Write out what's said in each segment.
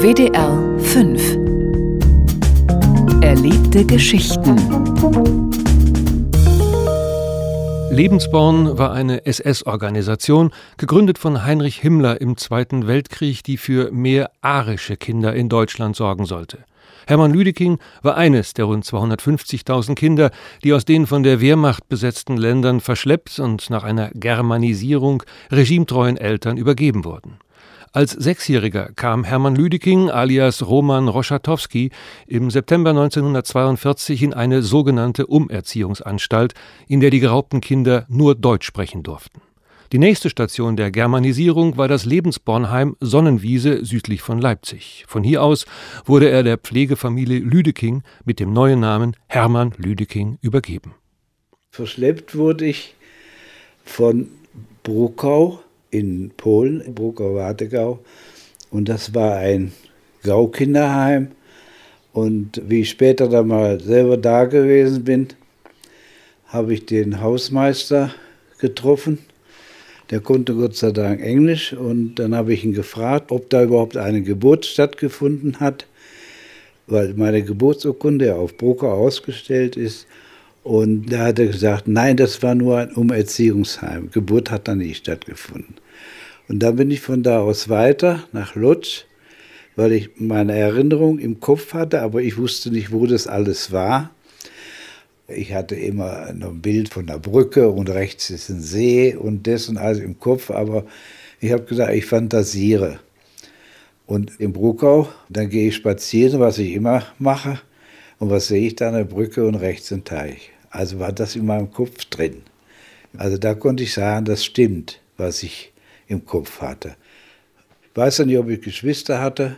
WDR 5 Erlebte Geschichten. Lebensborn war eine SS-Organisation, gegründet von Heinrich Himmler im Zweiten Weltkrieg, die für mehr arische Kinder in Deutschland sorgen sollte. Hermann Lüdeking war eines der rund 250.000 Kinder, die aus den von der Wehrmacht besetzten Ländern verschleppt und nach einer Germanisierung regimetreuen Eltern übergeben wurden. Als Sechsjähriger kam Hermann Lüdeking alias Roman Roschatowski im September 1942 in eine sogenannte Umerziehungsanstalt, in der die geraubten Kinder nur Deutsch sprechen durften. Die nächste Station der Germanisierung war das Lebensbornheim Sonnenwiese südlich von Leipzig. Von hier aus wurde er der Pflegefamilie Lüdeking mit dem neuen Namen Hermann Lüdeking übergeben. Verschleppt wurde ich von Bruckau in Polen, Bruckau-Warthegau. Und das war ein Gaukinderheim. Und wie ich später dann mal selber da gewesen bin, habe ich den Hausmeister getroffen. Der konnte Gott sei Dank Englisch. Und dann habe ich ihn gefragt, ob da überhaupt eine Geburt stattgefunden hat, weil meine Geburtsurkunde ja auf Bruckau ausgestellt ist. Und da hat er gesagt, nein, das war nur ein Umerziehungsheim. Geburt hat da nicht stattgefunden. Und dann bin ich von da aus weiter nach Lodz, weil ich meine Erinnerung im Kopf hatte, aber ich wusste nicht, wo das alles war. Ich hatte immer noch ein Bild von der Brücke und rechts ist ein See und das und alles im Kopf, aber ich habe gesagt, ich fantasiere. Und in Bruckau, dann gehe ich spazieren, was ich immer mache. Und was sehe ich da an der Brücke und rechts ein Teich? Also war das in meinem Kopf drin. Also da konnte ich sagen, das stimmt, was ich im Kopf hatte. Ich weiß ja nicht, ob ich Geschwister hatte.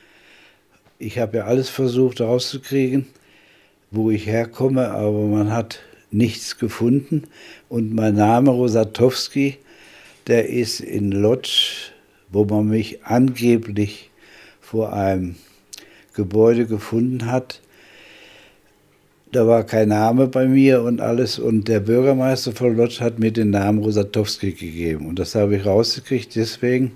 Ich habe ja alles versucht rauszukriegen, wo ich herkomme, aber man hat nichts gefunden. Und mein Name Rosatowski, der ist in Lodz, wo man mich angeblich vor einem Gebäude gefunden hat. Da war kein Name bei mir und alles. Und der Bürgermeister von Lodz hat mir den Namen Rosatowski gegeben. Und das habe ich rausgekriegt deswegen,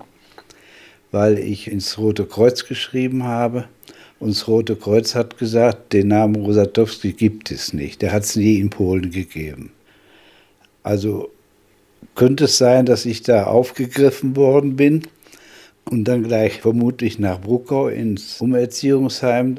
weil ich ins Rote Kreuz geschrieben habe. Und das Rote Kreuz hat gesagt, den Namen Rosatowski gibt es nicht. Der hat es nie in Polen gegeben. Also könnte es sein, dass ich da aufgegriffen worden bin und dann gleich vermutlich nach Bruckau ins Umerziehungsheim.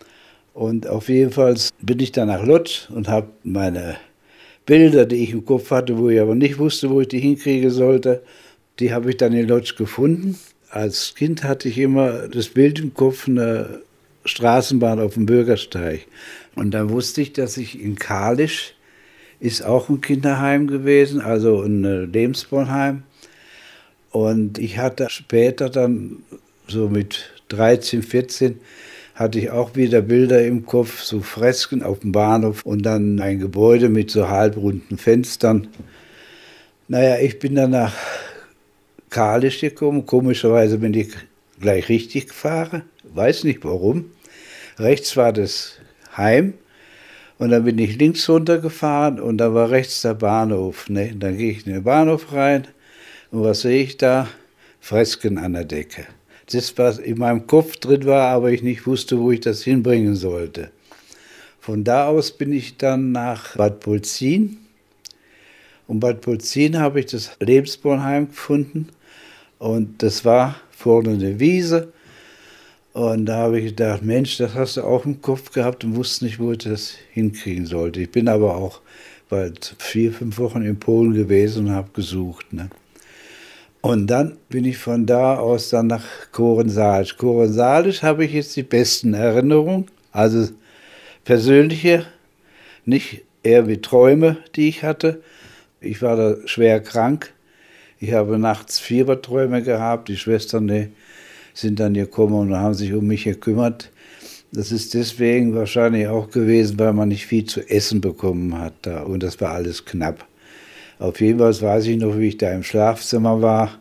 Und auf jeden Fall bin ich dann nach Lodz und habe meine Bilder, die ich im Kopf hatte, wo ich aber nicht wusste, wo ich die hinkriegen sollte, die habe ich dann in Lodz gefunden. Als Kind hatte ich immer das Bild im Kopf, eine Straßenbahn auf dem Bürgersteig. Und dann wusste ich, dass ich in Kalisch ist auch ein Kinderheim gewesen, also ein Lebensbornheim. Und ich hatte später dann, so mit 13, 14, hatte ich auch wieder Bilder im Kopf, so Fresken auf dem Bahnhof und dann ein Gebäude mit so halbrunden Fenstern. Naja, ich bin dann nach Kalisch gekommen. Komischerweise bin ich gleich richtig gefahren. Weiß nicht warum. Rechts war das Heim und dann bin ich links runtergefahren und da war rechts der Bahnhof. Ne? Dann gehe ich in den Bahnhof rein und was sehe ich da? Fresken an der Decke. Das, was in meinem Kopf drin war, aber ich nicht wusste, wo ich das hinbringen sollte. Von da aus bin ich dann nach Bad Polzin. Und Bad Polzin habe ich das Lebensbornheim gefunden. Und das war vorne eine Wiese. Und da habe ich gedacht, Mensch, das hast du auch im Kopf gehabt und wusste nicht, wo ich das hinkriegen sollte. Ich bin aber auch bald 4, 5 Wochen in Polen gewesen und habe gesucht. Ne? Und dann bin ich von da aus dann nach Koren-Salisch. Koren-Salisch habe ich jetzt die besten Erinnerungen, also persönliche, nicht eher wie Träume, die ich hatte. Ich war da schwer krank. Ich habe nachts Fieberträume gehabt. Die Schwestern, die sind dann gekommen und haben sich um mich gekümmert. Das ist deswegen wahrscheinlich auch gewesen, weil man nicht viel zu essen bekommen hat da. Und das war alles knapp. Auf jeden Fall weiß ich noch, wie ich da im Schlafzimmer war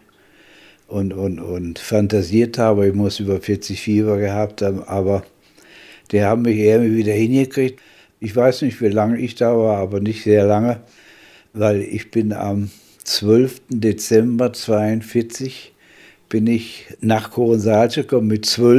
und fantasiert habe. Ich muss über 40 Fieber gehabt haben, aber die haben mich irgendwie wieder hingekriegt. Ich weiß nicht, wie lange ich da war, aber nicht sehr lange, weil ich bin am 12. Dezember 1942 bin ich nach Koren-Salisch gekommen mit 12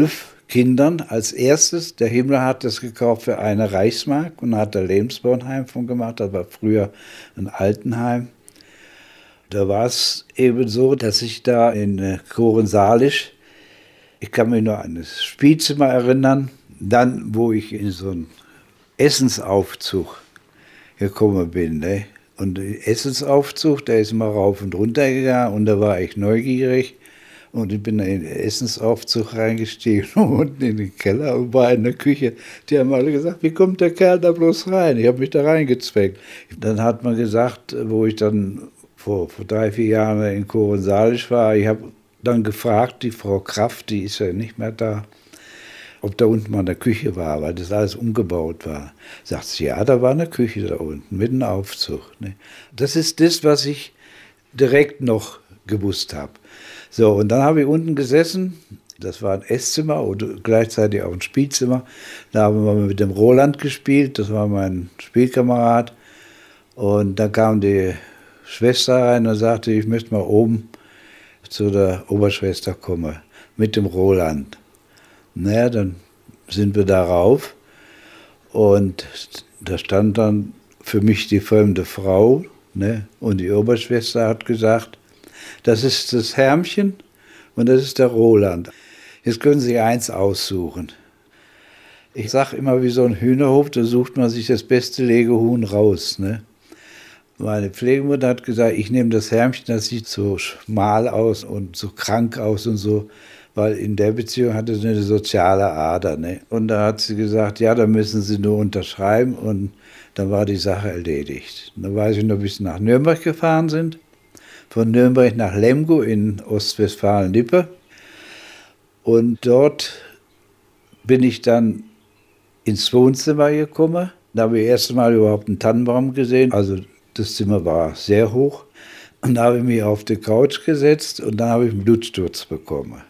Kindern als erstes. Der Himmler hat das gekauft für 1 Reichsmark und hat da Lebensbornheim von gemacht. Das war früher ein Altenheim. Da war es eben so, dass ich da in Kohren-Salisch, ich kann mich nur an das Spielzimmer erinnern, dann, wo ich in so einen Essensaufzug gekommen bin. Ne? Und der Essensaufzug, der ist mal rauf und runter gegangen und da war ich neugierig. Und ich bin in den Essensaufzug reingestiegen, unten in den Keller und war in der Küche. Die haben alle gesagt, wie kommt der Kerl da bloß rein? Ich habe mich da reingezwängt. Dann hat man gesagt, wo ich dann vor 3, 4 Jahren in Kohren-Salisch war, ich habe dann gefragt, die Frau Kraft, die ist ja nicht mehr da, ob da unten mal eine Küche war, weil das alles umgebaut war. Sagt sie, ja, da war eine Küche da unten, mit einem Aufzug. Ne? Das ist das, was ich direkt noch gewusst habe. So, und dann habe ich unten gesessen, das war ein Esszimmer und gleichzeitig auch ein Spielzimmer. Da haben wir mit dem Roland gespielt, das war mein Spielkamerad. Und dann kam die Schwester rein und sagte, ich möchte mal oben zu der Oberschwester kommen, mit dem Roland. Naja, dann sind wir da rauf und da stand dann für mich die fremde Frau, ne? Und die Oberschwester hat gesagt, das ist das Hermchen und das ist der Roland. Jetzt können Sie eins aussuchen. Ich sage immer, wie so ein Hühnerhof, da sucht man sich das beste Legehuhn raus. Ne? Meine Pflegemutter hat gesagt, ich nehme das Hermchen, das sieht so schmal aus und so krank aus und so, weil in der Beziehung hatte sie eine soziale Ader. Ne? Und da hat sie gesagt, ja, da müssen Sie nur unterschreiben und dann war die Sache erledigt. Und dann weiß ich noch, bis sie nach Nürnberg gefahren sind. Von Nürnberg nach Lemgo in Ostwestfalen-Lippe. Und dort bin ich dann ins Wohnzimmer gekommen. Da habe ich das erste Mal überhaupt einen Tannenbaum gesehen. Also das Zimmer war sehr hoch. Und da habe ich mich auf die Couch gesetzt und dann habe ich einen Blutsturz bekommen.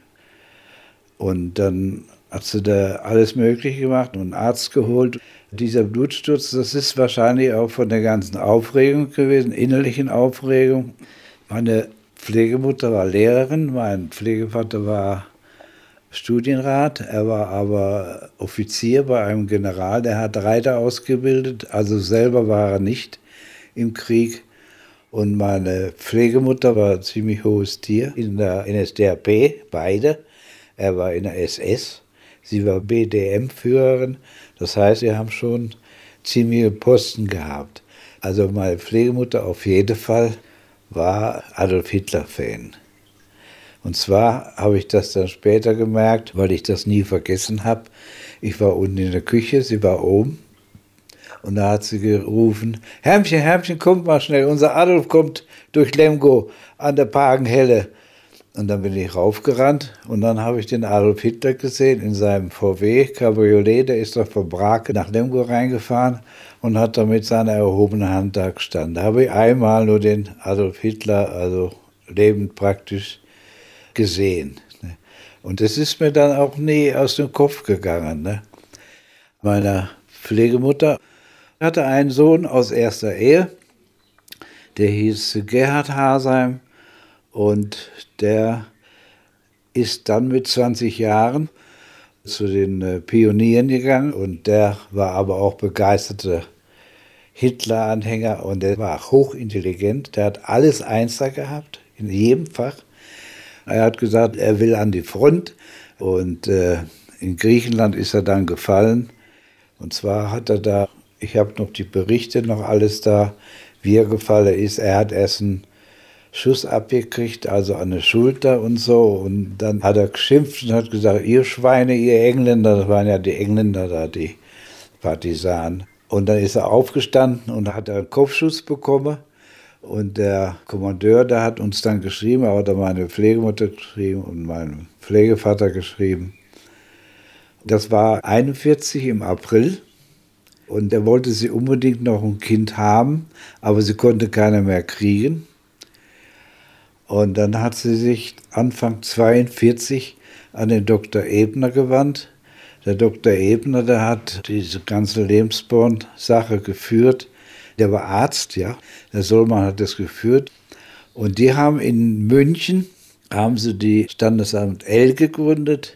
Und dann hat sie da alles Mögliche gemacht und einen Arzt geholt. Dieser Blutsturz, das ist wahrscheinlich auch von der ganzen Aufregung gewesen, innerlichen Aufregung. Meine Pflegemutter war Lehrerin, mein Pflegevater war Studienrat, er war aber Offizier bei einem General, der hat Reiter ausgebildet, also selber war er nicht im Krieg. Und meine Pflegemutter war ein ziemlich hohes Tier in der NSDAP, beide. Er war in der SS, sie war BDM-Führerin, das heißt, sie haben schon ziemliche Posten gehabt. Also meine Pflegemutter auf jeden Fall war Adolf Hitler-Fan. Und zwar habe ich das dann später gemerkt, weil ich das nie vergessen habe. Ich war unten in der Küche, sie war oben. Und da hat sie gerufen, Hermchen, Hermchen, kommt mal schnell, unser Adolf kommt durch Lemgo an der Pagenhelle. Und dann bin ich raufgerannt und dann habe ich den Adolf Hitler gesehen in seinem VW Cabriolet, der ist doch von Brake nach Lemgo reingefahren und hat da mit seiner erhobenen Hand da gestanden. Da habe ich einmal nur den Adolf Hitler, also lebend praktisch, gesehen. Und das ist mir dann auch nie aus dem Kopf gegangen. Ne? Meine Pflegemutter hatte einen Sohn aus erster Ehe, der hieß Gerhard Hasheim. Und der ist dann mit 20 Jahren zu den Pionieren gegangen und der war aber auch begeisterter Hitler-Anhänger und der war hochintelligent, der hat alles Einser gehabt, in jedem Fach. Er hat gesagt, er will an die Front und in Griechenland ist er dann gefallen. Und zwar hat er da, ich habe noch die Berichte, noch alles da, wie er gefallen ist. Er hat erst einen Schuss abgekriegt, also an der Schulter und so. Und dann hat er geschimpft und hat gesagt, ihr Schweine, ihr Engländer, das waren ja die Engländer da, die Partisanen. Und dann ist er aufgestanden und hat einen Kopfschuss bekommen. Und der Kommandeur, der hat uns dann geschrieben, er hat meine Pflegemutter geschrieben und meinen Pflegevater geschrieben. Das war 41 im April. Und er wollte sie unbedingt noch ein Kind haben, aber sie konnte keiner mehr kriegen. Und dann hat sie sich Anfang 42 an den Dr. Ebner gewandt. Der Dr. Ebner, der hat diese ganze Lebensborn-Sache geführt. Der war Arzt, ja. Der Sollmann hat das geführt. Und die haben in München, haben sie die Standesamt L gegründet.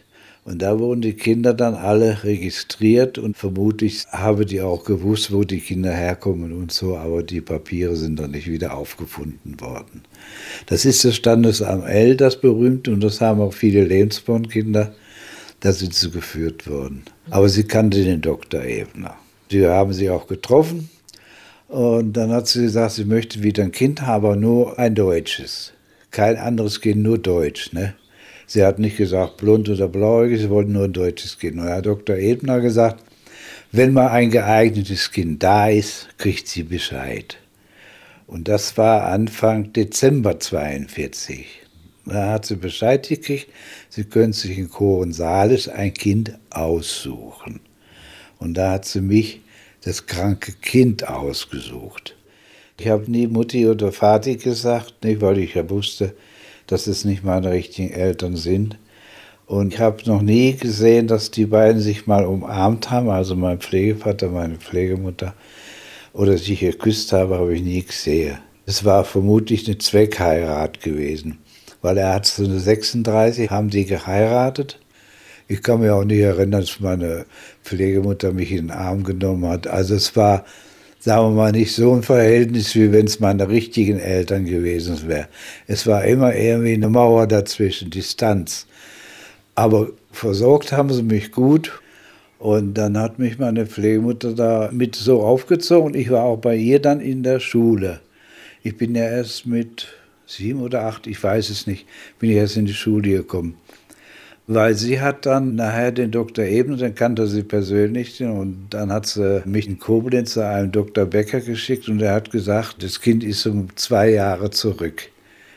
Und da wurden die Kinder dann alle registriert und vermutlich habe die auch gewusst, wo die Kinder herkommen und so, aber die Papiere sind dann nicht wieder aufgefunden worden. Das ist das Standesamt L, das berühmt, und das haben auch viele Lebensbornkinder, da sind sie geführt worden. Aber sie kannte den Dr. Ebner. Die haben sie auch getroffen und dann hat sie gesagt, sie möchte wieder ein Kind haben, aber nur ein deutsches. Kein anderes Kind, nur deutsch, ne? Sie hat nicht gesagt blond oder blauäugig, sie wollten nur ein deutsches Kind. Und Herr Dr. Ebner gesagt, wenn mal ein geeignetes Kind da ist, kriegt sie Bescheid. Und das war Anfang Dezember 1942. Da hat sie Bescheid gekriegt, sie können sich in Kohren-Sahlisch ein Kind aussuchen. Und da hat sie mich, das kranke Kind, ausgesucht. Ich habe nie Mutti oder Vati gesagt, nicht, weil ich ja wusste, dass es nicht meine richtigen Eltern sind. Und ich habe noch nie gesehen, dass die beiden sich mal umarmt haben, also mein Pflegevater, meine Pflegemutter, oder sich geküsst habe ich nie gesehen. Es war vermutlich eine Zweckheirat gewesen, weil er hat so eine 36, haben die geheiratet. Ich kann mich auch nicht erinnern, dass meine Pflegemutter mich in den Arm genommen hat. Also es war, sagen wir mal, nicht so ein Verhältnis, wie wenn es meine richtigen Eltern gewesen wäre. Es war immer irgendwie eine Mauer dazwischen, Distanz. Aber versorgt haben sie mich gut. Und dann hat mich meine Pflegemutter da mit so aufgezogen. Ich war auch bei ihr dann in der Schule. Ich bin ja erst mit 7 oder 8, ich weiß es nicht, bin ich erst in die Schule gekommen. Weil sie hat dann nachher den Dr. Ebner, den kannte sie persönlich, und dann hat sie mich in Koblenz zu einem Dr. Becker geschickt und er hat gesagt, das Kind ist um 2 Jahre zurück.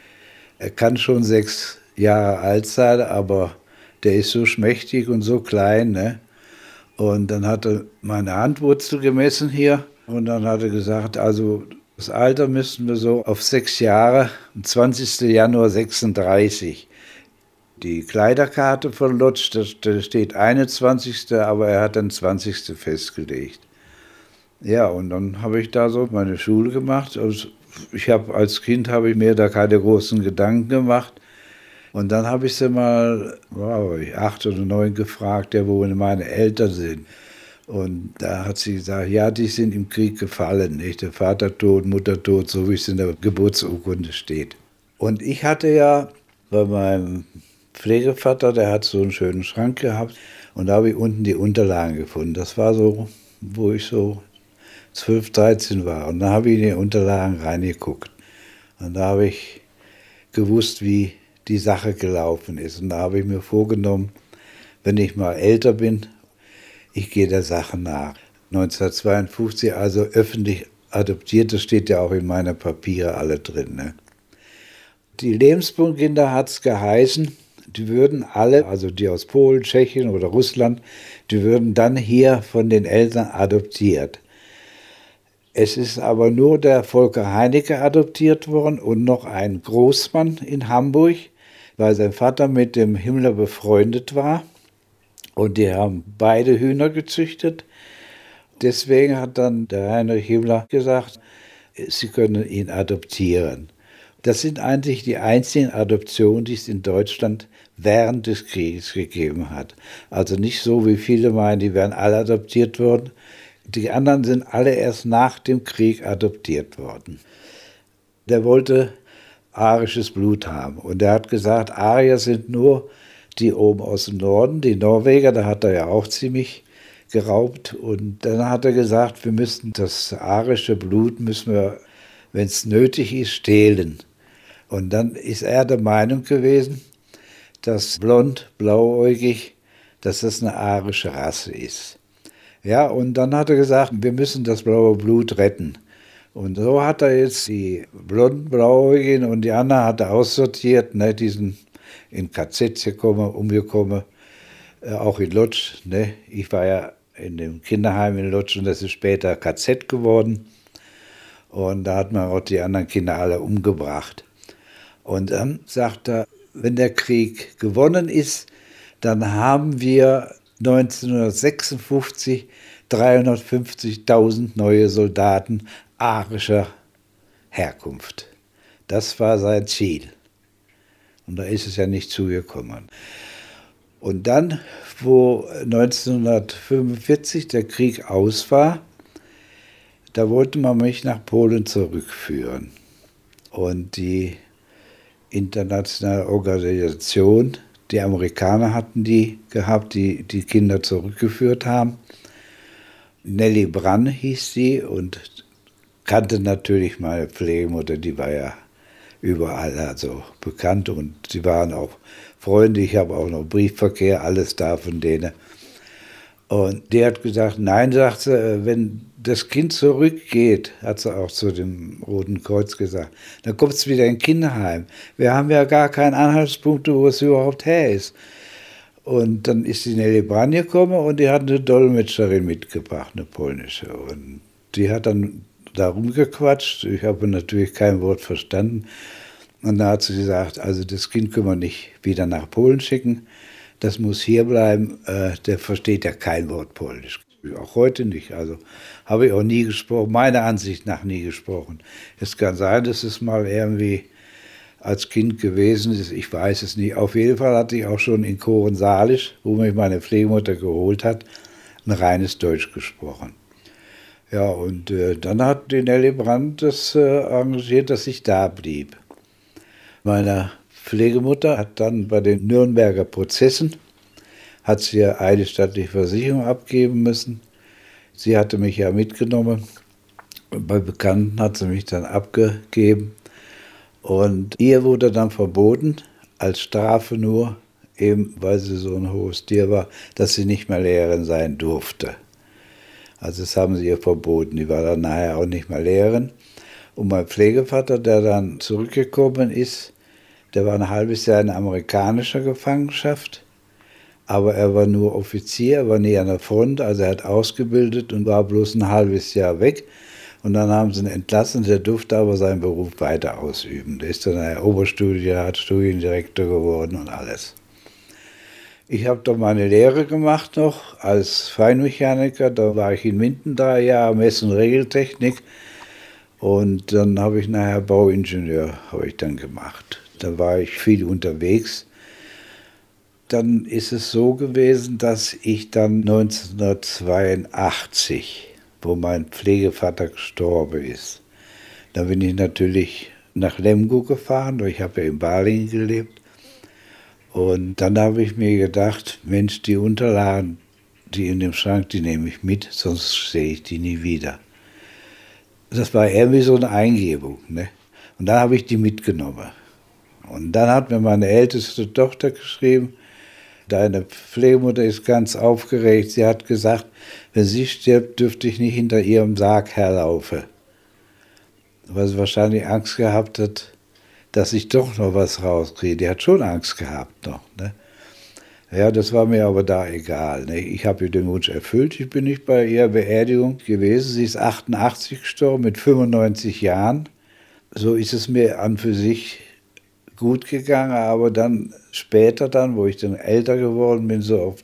Er kann schon 6 Jahre alt sein, aber der ist so schmächtig und so klein, ne? Und dann hat er meine Handwurzel gemessen hier und dann hat er gesagt, also das Alter müssten wir so auf 6 Jahre, am 20. Januar 36. Die Kleiderkarte von Lutsch, da steht 21., aber er hat dann 20. festgelegt. Ja, und dann habe ich da so meine Schule gemacht. Also als Kind habe ich mir da keine großen Gedanken gemacht. Und dann habe ich sie mal, 8 oder 9 gefragt, wo meine Eltern sind. Und da hat sie gesagt, ja, die sind im Krieg gefallen, nicht? Der Vater tot, Mutter tot, so wie es in der Geburtsurkunde steht. Und ich hatte ja bei meinem Pflegevater, der hat so einen schönen Schrank gehabt und da habe ich unten die Unterlagen gefunden. Das war so, wo ich so 12, 13 war. Und da habe ich in die Unterlagen reingeguckt. Und da habe ich gewusst, wie die Sache gelaufen ist. Und da habe ich mir vorgenommen, wenn ich mal älter bin, ich gehe der Sache nach. 1952, also öffentlich adoptiert, das steht ja auch in meinen Papieren alle drin. Ne? Die Lebensbornkinder hat es geheißen, die würden alle, also die aus Polen, Tschechien oder Russland, die würden dann hier von den Eltern adoptiert. Es ist aber nur der Volker Heinecke adoptiert worden und noch ein Großmann in Hamburg, weil sein Vater mit dem Himmler befreundet war. Und die haben beide Hühner gezüchtet. Deswegen hat dann der Heinrich Himmler gesagt, sie können ihn adoptieren. Das sind eigentlich die einzigen Adoptionen, die es in Deutschland während des Krieges gegeben hat. Also nicht so, wie viele meinen, die wären alle adoptiert worden. Die anderen sind alle erst nach dem Krieg adoptiert worden. Der wollte arisches Blut haben. Und er hat gesagt, Arier sind nur die oben aus dem Norden, die Norweger, da hat er ja auch ziemlich geraubt. Und dann hat er gesagt, wir müssen das arische Blut, wenn es nötig ist, stehlen. Und dann ist er der Meinung gewesen, dass blond, blauäugig, dass das eine arische Rasse ist. Ja, und dann hat er gesagt, wir müssen das blaue Blut retten. Und so hat er jetzt die blonden, blauäugigen und die anderen hat er aussortiert, ne, die sind in KZ umgekommen, auch in Lodz. Ne. Ich war ja in dem Kinderheim in Lodz und das ist später KZ geworden. Und da hat man auch die anderen Kinder alle umgebracht. Und dann sagt er, wenn der Krieg gewonnen ist, dann haben wir 1956 350.000 neue Soldaten arischer Herkunft. Das war sein Ziel. Und da ist es ja nicht zugekommen. Und dann, wo 1945 der Krieg aus war, da wollte man mich nach Polen zurückführen. Und die internationale Organisation, die Amerikaner hatten die gehabt, die die Kinder zurückgeführt haben. Nelly Brann hieß sie und kannte natürlich meine Pflegemutter, die war ja überall also bekannt und sie waren auch Freunde, ich habe auch noch Briefverkehr, alles da von denen. Und die hat gesagt, nein, sagt sie, wenn das Kind zurückgeht, hat sie auch zu dem Roten Kreuz gesagt, dann kommt es wieder in Kinderheim. Wir haben ja gar keinen Anhaltspunkt, wo es überhaupt her ist. Und dann ist die Nelly Brann gekommen und die hat eine Dolmetscherin mitgebracht, eine polnische. Und die hat dann darum gequatscht. Ich habe natürlich kein Wort verstanden. Und da hat sie gesagt, also das Kind können wir nicht wieder nach Polen schicken. Das muss hier bleiben. Der versteht ja kein Wort Polnisch. Auch heute nicht. Also habe ich auch nie gesprochen, meiner Ansicht nach nie gesprochen. Es kann sein, dass es mal irgendwie als Kind gewesen ist, ich weiß es nicht. Auf jeden Fall hatte ich auch schon in Kohren-Salisch, wo mich meine Pflegemutter geholt hat, ein reines Deutsch gesprochen. Ja, und dann hat die Nelly Brandt das arrangiert, dass ich da blieb. Meine Pflegemutter hat dann bei den Nürnberger Prozessen, hat sie ja eine staatliche Versicherung abgeben müssen. Sie hatte mich ja mitgenommen. Bei Bekannten hat sie mich dann abgegeben. Und ihr wurde dann verboten, als Strafe nur, eben weil sie so ein hohes Tier war, dass sie nicht mehr Lehrerin sein durfte. Also das haben sie ihr verboten. Die war dann nachher auch nicht mehr Lehrerin. Und mein Pflegevater, der dann zurückgekommen ist, der war ein halbes Jahr in amerikanischer Gefangenschaft. Aber er war nur Offizier, er war nie an der Front, also er hat ausgebildet und war bloß ein halbes Jahr weg. Und dann haben sie ihn entlassen, der durfte aber seinen Beruf weiter ausüben. Der ist dann ein Oberstudienrat, Studiendirektor geworden und alles. Ich habe dann meine Lehre gemacht noch als Feinmechaniker, da war ich in Minden 3 Jahre, Mess- und Regeltechnik. Und dann habe ich nachher Bauingenieur habe ich dann gemacht. Da war ich viel unterwegs. Dann ist es so gewesen, dass ich dann 1982, wo mein Pflegevater gestorben ist, da bin ich natürlich nach Lemgo gefahren, ich habe ja in Balingen gelebt. Und dann habe ich mir gedacht, Mensch, die Unterlagen, die in dem Schrank, die nehme ich mit, sonst sehe ich die nie wieder. Das war irgendwie so eine Eingebung, ne? Und dann habe ich die mitgenommen. Und dann hat mir meine älteste Tochter geschrieben, deine Pflegemutter ist ganz aufgeregt. Sie hat gesagt, wenn sie stirbt, dürfte ich nicht hinter ihrem Sarg herlaufen. Weil sie wahrscheinlich Angst gehabt hat, dass ich doch noch was rauskriege. Die hat schon Angst gehabt noch. Ne? Ja, das war mir aber da egal. Ne? Ich habe ihr den Wunsch erfüllt. Ich bin nicht bei ihrer Beerdigung gewesen. Sie ist 88 gestorben mit 95 Jahren. So ist es mir an für sich gut gegangen, aber dann später dann, wo ich dann älter geworden bin,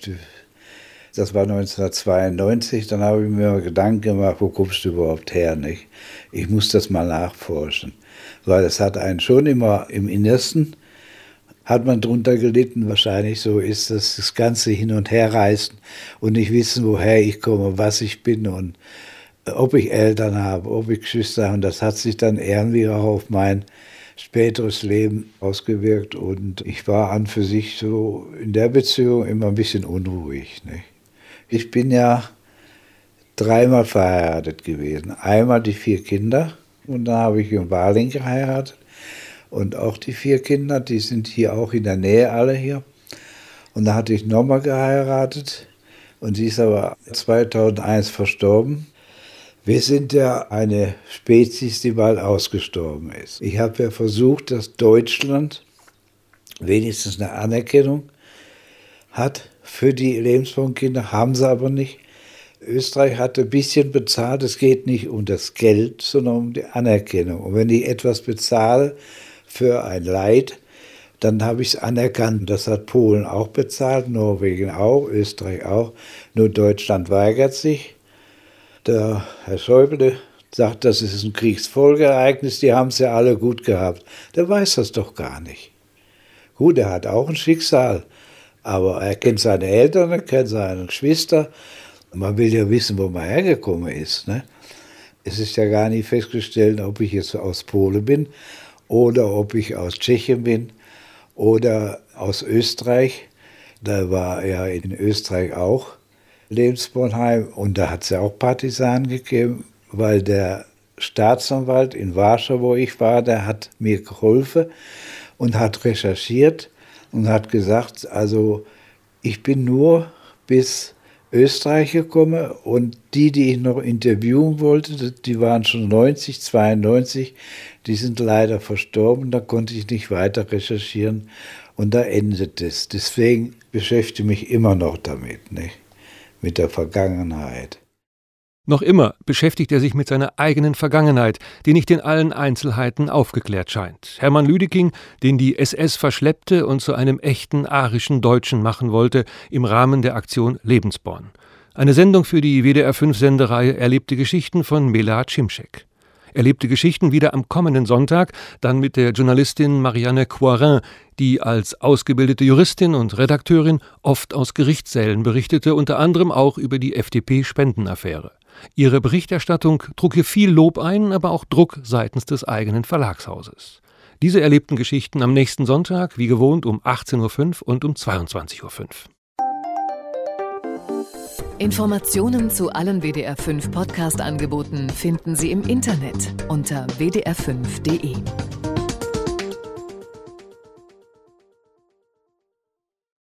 das war 1992, dann habe ich mir mal Gedanken gemacht, wo kommst du überhaupt her, nicht? Ich muss das mal nachforschen, weil es hat einen schon immer im Innersten, hat man drunter gelitten, wahrscheinlich so ist das ganze Hin- und Herreisen und nicht wissen, woher ich komme, was ich bin und ob ich Eltern habe, ob ich Geschwister habe, und das hat sich dann irgendwie auch auf mein späteres Leben ausgewirkt und ich war an für sich so in der Beziehung immer ein bisschen unruhig. Ne? Ich bin ja 3-mal verheiratet gewesen. Einmal die 4 Kinder und dann habe ich in Balingen geheiratet und auch die 4 Kinder, die sind hier auch in der Nähe alle hier. Und da hatte ich nochmal geheiratet und sie ist aber 2001 verstorben. Wir sind ja eine Spezies, die bald ausgestorben ist. Ich habe ja versucht, dass Deutschland wenigstens eine Anerkennung hat für die Lebensbaumkinder, haben sie aber nicht. Österreich hat ein bisschen bezahlt, es geht nicht um das Geld, sondern um die Anerkennung. Und wenn ich etwas bezahle für ein Leid, dann habe ich es anerkannt. Das hat Polen auch bezahlt, Norwegen auch, Österreich auch, nur Deutschland weigert sich. Der Herr Schäuble sagt, das ist ein Kriegsfolgeereignis, die haben es ja alle gut gehabt. Der weiß das doch gar nicht. Gut, er hat auch ein Schicksal, Aber er kennt seine Eltern, er kennt seine Geschwister. Man will ja wissen, wo man hergekommen ist. Ne? Es ist ja gar nicht festgestellt, ob ich jetzt aus Polen bin oder ob ich aus Tschechien bin oder aus Österreich. Da war ja in Österreich auch Lebensbornheim und da hat es ja auch Partisanen gegeben, weil der Staatsanwalt in Warschau, wo ich war, der hat mir geholfen und hat recherchiert und hat gesagt, also ich bin nur bis Österreich gekommen und die ich noch interviewen wollte, die waren schon 90, 92, die sind leider verstorben, da konnte ich nicht weiter recherchieren und da endet es. Deswegen beschäftige ich mich immer noch damit, nicht? Mit der Vergangenheit. Noch immer beschäftigt er sich mit seiner eigenen Vergangenheit, die nicht in allen Einzelheiten aufgeklärt scheint. Hermann Lüdeking, den die SS verschleppte und zu einem echten arischen Deutschen machen wollte, im Rahmen der Aktion Lebensborn. Eine Sendung für die WDR-5-Sendereihe Erlebte Geschichten von Mela Cimcek. Erlebte Geschichten wieder am kommenden Sonntag, dann mit der Journalistin Marianne Coirin, die als ausgebildete Juristin und Redakteurin oft aus Gerichtssälen berichtete, unter anderem auch über die FDP-Spendenaffäre. Ihre Berichterstattung trug hier viel Lob ein, aber auch Druck seitens des eigenen Verlagshauses. Diese erlebten Geschichten am nächsten Sonntag, wie gewohnt, um 18.05 Uhr und um 22.05 Uhr. Informationen zu allen WDR5 Podcast-Angeboten finden Sie im Internet unter wdr5.de.